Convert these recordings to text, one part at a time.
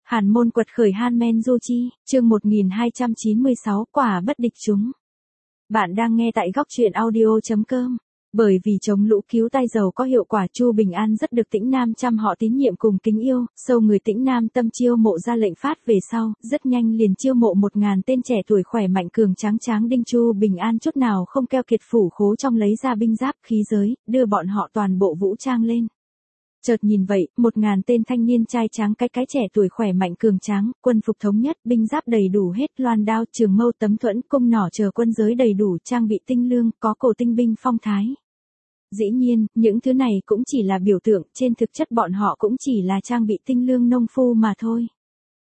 Hàn môn quật khởi Hanmen Du Chi, chương 1296, quả bất địch chúng. Bạn đang nghe tại góc truyện audio.com. Bởi vì chống lũ cứu tai dầu có hiệu quả, Chu Bình An rất được Tĩnh Nam trăm họ tín nhiệm cùng kính yêu, sâu người Tĩnh Nam tâm chiêu mộ ra lệnh phát về sau, rất nhanh liền chiêu mộ 1000 tên trẻ tuổi khỏe mạnh cường tráng đinh. Chu Bình An chút nào không keo kiệt, phủ khố trong lấy ra binh giáp khí giới, đưa bọn họ toàn bộ vũ trang lên. Chợt nhìn vậy, 1000 tên thanh niên trai tráng cái trẻ tuổi khỏe mạnh cường tráng, quân phục thống nhất, binh giáp đầy đủ hết, loan đao, trường mâu, tấm thuẫn, cung nỏ chờ quân giới đầy đủ, trang bị tinh lương, có cổ tinh binh phong thái. Dĩ nhiên, những thứ này cũng chỉ là biểu tượng, trên thực chất bọn họ cũng chỉ là trang bị tinh lương nông phu mà thôi.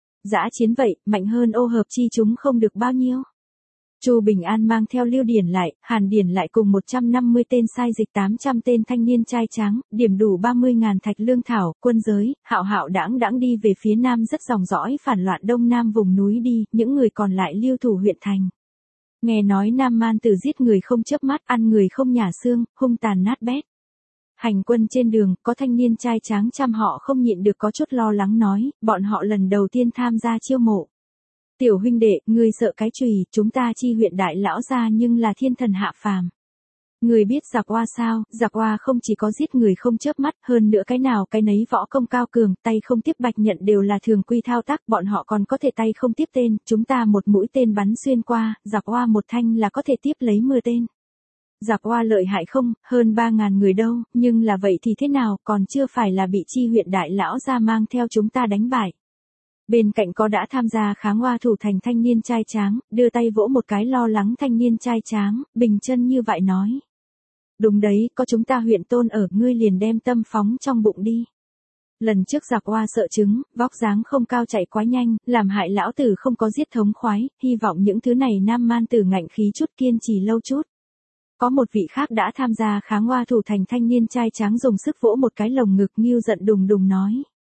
Dã chiến vậy, mạnh hơn ô hợp chi chúng không được bao nhiêu. Chu Bình An mang theo Lưu Điển lại, Hàn Điển lại cùng 150 tên sai dịch, 800 tên thanh niên trai tráng, điểm đủ 30.000 thạch lương thảo, quân giới, hạo đãng đi về phía nam, rất dòng dõi phản loạn đông nam vùng núi đi, những người còn lại lưu thủ huyện thành. Nghe nói Nam Man Tử giết người không chớp mắt, ăn người không nhả xương, hung tàn nát bét. Hành quân trên đường, có thanh niên trai tráng trăm họ không nhịn được có chút lo lắng nói, bọn họ lần đầu tiên tham gia chiêu mộ. Tiểu huynh đệ, ngươi sợ cái chùy, chúng ta chi huyện đại lão gia nhưng là thiên thần hạ phàm. Ngươi biết giặc oa sao? Giặc oa không chỉ có giết người không chớp mắt, hơn nữa cái nào cái nấy võ công cao cường, tay không tiếp bạch nhận đều là thường quy thao tác, bọn họ còn có thể tay không tiếp tên, chúng ta một mũi tên bắn xuyên qua, giặc oa một thanh là có thể tiếp lấy 10 tên. Giặc oa lợi hại không, hơn 3000 người đâu, nhưng là vậy thì thế nào, còn chưa phải là bị chi huyện đại lão gia mang theo chúng ta đánh bại. Bên cạnh có đã tham gia kháng oa thủ thành thanh niên trai tráng, đưa tay vỗ một cái lo lắng thanh niên trai tráng, bình chân như vậy nói. Đúng đấy, có chúng ta huyện tôn ở, ngươi liền đem tâm phóng trong bụng đi. Lần trước giặc oa sợ chứng, vóc dáng không cao chạy quá nhanh, làm hại lão tử không có giết thống khoái, hy vọng những thứ này Nam Man Tử ngạnh khí chút, kiên trì lâu chút. Có một vị khác đã tham gia kháng oa thủ thành thanh niên trai tráng dùng sức vỗ một cái lồng ngực, nghiêu giận đùng nói.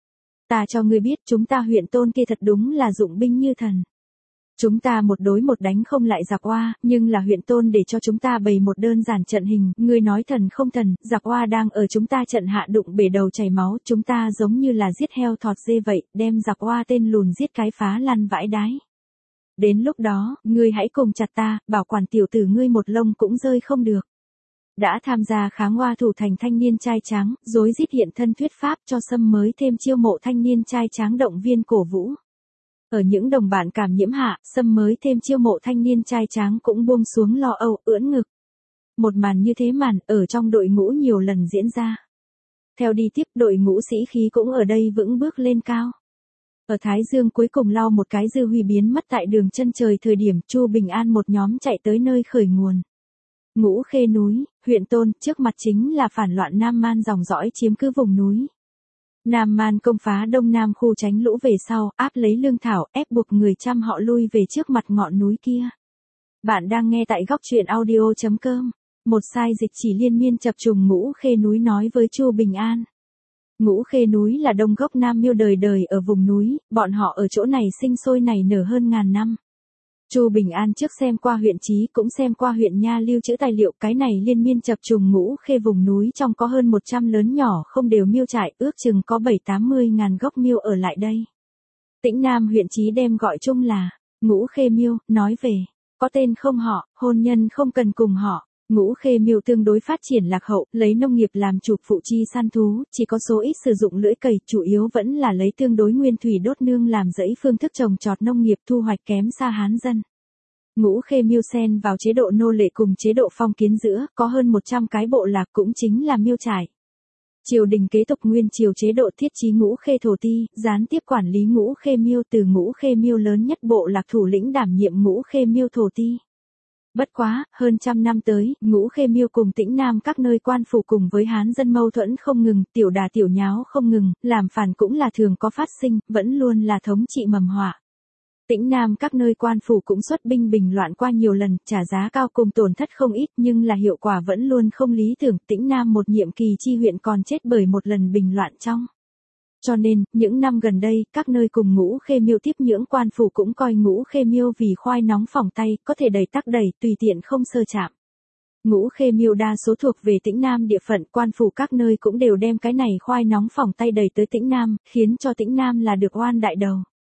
Ta cho ngươi biết, chúng ta huyện tôn kia thật đúng là dụng binh như thần. Chúng ta một đối một đánh không lại giặc oa, nhưng là huyện tôn để cho chúng ta bày một đơn giản trận hình, ngươi nói thần không thần, giặc oa đang ở chúng ta trận hạ đụng bể đầu chảy máu, chúng ta giống như là giết heo thọt dê vậy, đem giặc oa tên lùn giết cái phá lăn vãi đái. Đến lúc đó, ngươi hãy cùng chặt ta, bảo quản tiểu tử ngươi một lông cũng rơi không được. Đã tham gia kháng oa thủ thành thanh niên trai tráng, rối rít hiện thân thuyết pháp cho Sâm mới thêm chiêu mộ thanh niên trai tráng động viên cổ vũ. Ở những đồng bạn cảm nhiễm hạ, Sâm mới thêm chiêu mộ thanh niên trai tráng cũng buông xuống lo âu, ưỡn ngực. Một màn như thế ở trong đội ngũ nhiều lần diễn ra. Theo đi tiếp, đội ngũ sĩ khí cũng ở đây vững bước lên cao. Ở Thái Dương cuối cùng lau một cái dư huy biến mất tại đường chân trời thời điểm Chu Bình An một nhóm chạy tới nơi khởi nguồn. Ngũ Khê núi, huyện tôn, trước mặt chính là phản loạn Nam Man dòng dõi chiếm cứ vùng núi. Nam Man công phá đông nam khu tránh lũ về sau, áp lấy lương thảo, ép buộc người trăm họ lui về trước mặt ngọn núi kia. Bạn đang nghe tại góc truyện audio.com. Một sai dịch chỉ liên miên chập trùng Ngũ Khê núi nói với Chu Bình An. Ngũ Khê núi là đông gốc Nam Miêu đời ở vùng núi, bọn họ ở chỗ này sinh sôi nảy nở hơn ngàn năm. Chu Bình An trước xem qua huyện Chí cũng xem qua huyện Nha lưu trữ tài liệu, cái này liên miên chập trùng Ngũ Khê vùng núi trong có hơn 100 lớn nhỏ không đều miêu trại, ước chừng có 7-80 ngàn gốc miêu ở lại đây. Tĩnh Nam huyện Chí đem gọi chung là Ngũ Khê miêu, nói về, có tên không họ, hôn nhân không cần cùng họ. Ngũ Khê miêu tương đối phát triển lạc hậu, lấy nông nghiệp làm chủ, phụ chi săn thú, chỉ có số ít sử dụng lưỡi cày, chủ yếu vẫn là lấy tương đối nguyên thủy đốt nương làm rẫy, phương thức trồng trọt nông nghiệp thu hoạch kém xa Hán dân. Ngũ Khê miêu xen vào chế độ nô lệ cùng chế độ phong kiến giữa, có hơn 100 cái bộ lạc cũng chính là miêu trại. Triều đình kế tục nguyên triều chế độ thiết chí Ngũ Khê thổ ti, gián tiếp quản lý Ngũ Khê miêu, từ Ngũ Khê miêu lớn nhất bộ lạc thủ lĩnh đảm nhiệm Ngũ Khê miêu thổ ti. Bất quá, hơn trăm năm tới, Ngũ Khê miêu cùng Tĩnh Nam các nơi quan phủ cùng với Hán dân mâu thuẫn không ngừng, tiểu đà tiểu nháo không ngừng, làm phản cũng là thường có phát sinh, vẫn luôn là thống trị mầm họa. Tĩnh Nam các nơi quan phủ cũng xuất binh bình loạn qua nhiều lần, trả giá cao cùng tổn thất không ít, nhưng là hiệu quả vẫn luôn không lý tưởng. Tĩnh Nam một nhiệm kỳ chi huyện còn chết bởi một lần bình loạn trong. Cho nên, những năm gần đây, các nơi cùng Ngũ Khê miêu tiếp nhưỡng quan phủ cũng coi Ngũ Khê miêu vì khoai nóng phỏng tay, có thể đẩy tắc đẩy, tùy tiện không sơ chạm. Ngũ Khê miêu đa số thuộc về Tĩnh Nam địa phận, quan phủ các nơi cũng đều đem cái này khoai nóng phỏng tay đẩy tới Tĩnh Nam, khiến cho Tĩnh Nam là được oan đại đầu.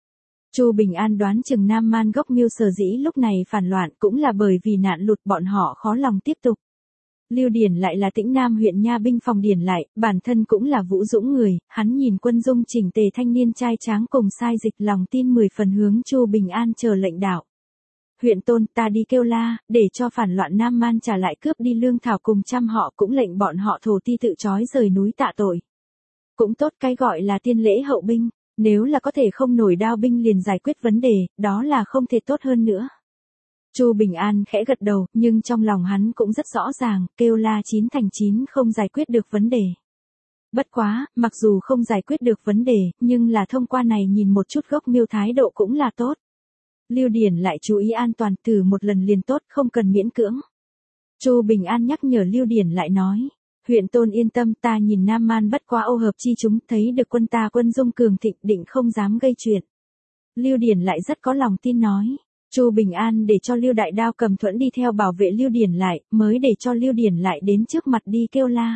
Chu Bình An đoán chừng Nam Man gốc Miêu sở dĩ lúc này phản loạn cũng là bởi vì nạn lụt bọn họ khó lòng tiếp tục. Lưu Điển lại là Tĩnh Nam huyện nha binh phòng Điển lại, bản thân cũng là vũ dũng người, hắn nhìn quân dung chỉnh tề thanh niên trai tráng cùng sai dịch lòng tin 10 phần hướng Chu Bình An chờ lệnh đạo. Huyện tôn ta đi kêu la, để cho phản loạn Nam Man trả lại cướp đi lương thảo cùng trăm họ cũng lệnh bọn họ thổ ti tự trói rời núi tạ tội. Cũng tốt cái gọi là tiên lễ hậu binh, nếu là có thể không nổi đao binh liền giải quyết vấn đề, đó là không thể tốt hơn nữa. Chu Bình An khẽ gật đầu, nhưng trong lòng hắn cũng rất rõ ràng, kêu la 9 thành 9 không giải quyết được vấn đề. Bất quá, mặc dù không giải quyết được vấn đề, nhưng là thông qua này nhìn một chút gốc Miêu thái độ cũng là tốt. Lưu Điển lại chú ý an toàn, thử một lần liền tốt, không cần miễn cưỡng. Chu Bình An nhắc nhở Lưu Điển lại nói, huyện tôn yên tâm, ta nhìn Nam Man bất quá ô hợp chi chúng, thấy được quân ta quân dung cường thịnh, định không dám gây chuyện. Lưu Điển lại rất có lòng tin nói. Chu Bình An để cho Lưu Đại Đao cầm thuẫn đi theo bảo vệ Lưu Điển lại, mới để cho Lưu Điển lại đến trước mặt đi kêu la.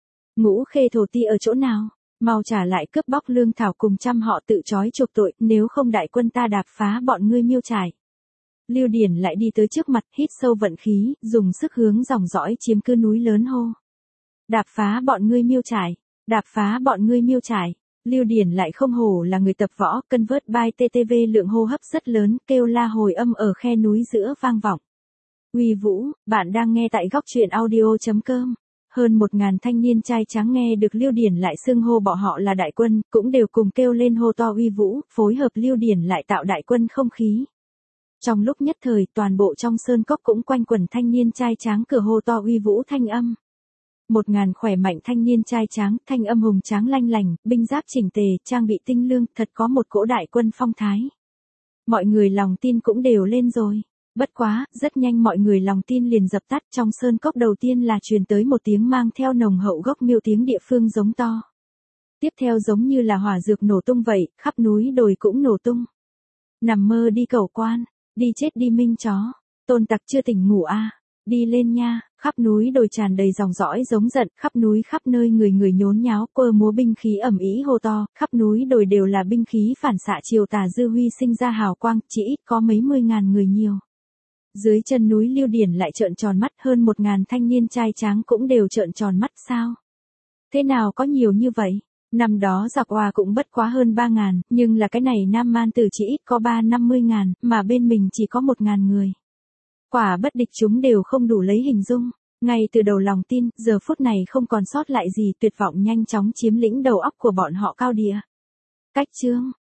Ngũ Khê thổ ti ở chỗ nào? Mau trả lại cướp bóc lương thảo cùng trăm họ tự trói chuộc tội, nếu không đại quân ta đạp phá bọn ngươi Miêu trải. Lưu Điển lại đi tới trước mặt, hít sâu vận khí, dùng sức hướng dòng dõi chiếm cứ núi lớn hô. Đạp phá bọn ngươi Miêu trải, đạp phá bọn ngươi Miêu trải. Lưu Điển lại không hổ là người tập võ, cân vớt bài TTV lượng hô hấp rất lớn, kêu la hồi âm ở khe núi giữa vang vọng. Uy Vũ, bạn đang nghe tại góc truyện audio.com. Hơn 1000 thanh niên trai tráng nghe được Lưu Điển lại xưng hô bọn họ là đại quân, cũng đều cùng kêu lên hô to uy vũ, phối hợp Lưu Điển lại tạo đại quân không khí. Trong lúc nhất thời, toàn bộ trong sơn cốc cũng quanh quẩn thanh niên trai tráng cửa hô to uy vũ thanh âm. 1000 khỏe mạnh thanh niên trai tráng, thanh âm hùng tráng lanh lành, binh giáp chỉnh tề, trang bị tinh lương, thật có một cỗ đại quân phong thái. Mọi người lòng tin cũng đều lên rồi. Bất quá, rất nhanh mọi người lòng tin liền dập tắt, trong sơn cốc đầu tiên là truyền tới một tiếng mang theo nồng hậu gốc Miêu tiếng địa phương giống to. Tiếp theo giống như là hỏa dược nổ tung vậy, khắp núi đồi cũng nổ tung. Nằm mơ đi cầu quan, đi chết đi minh chó, tôn tặc chưa tỉnh ngủ à, đi lên nha, khắp núi đồi tràn đầy dòng dõi giống giận, khắp núi khắp nơi người người nhốn nháo, quơ múa binh khí ầm ĩ hô to, khắp núi đồi đều là binh khí phản xạ chiều tà dư huy sinh ra hào quang, chỉ ít có mấy 10.000 người nhiều. Dưới chân núi Lưu Điển lại trợn tròn mắt, hơn 1000 thanh niên trai tráng cũng đều trợn tròn mắt sao? Thế nào có nhiều như vậy? Năm đó giặc Oa cũng bất quá hơn 3000, nhưng là cái này Nam Man Tử chỉ ít có 350.000, mà bên mình chỉ có 1000 người. Quả bất địch chúng đều không đủ lấy hình dung. Ngay từ đầu lòng tin, giờ phút này không còn sót lại gì, tuyệt vọng nhanh chóng chiếm lĩnh đầu óc của bọn họ cao địa. Cách chương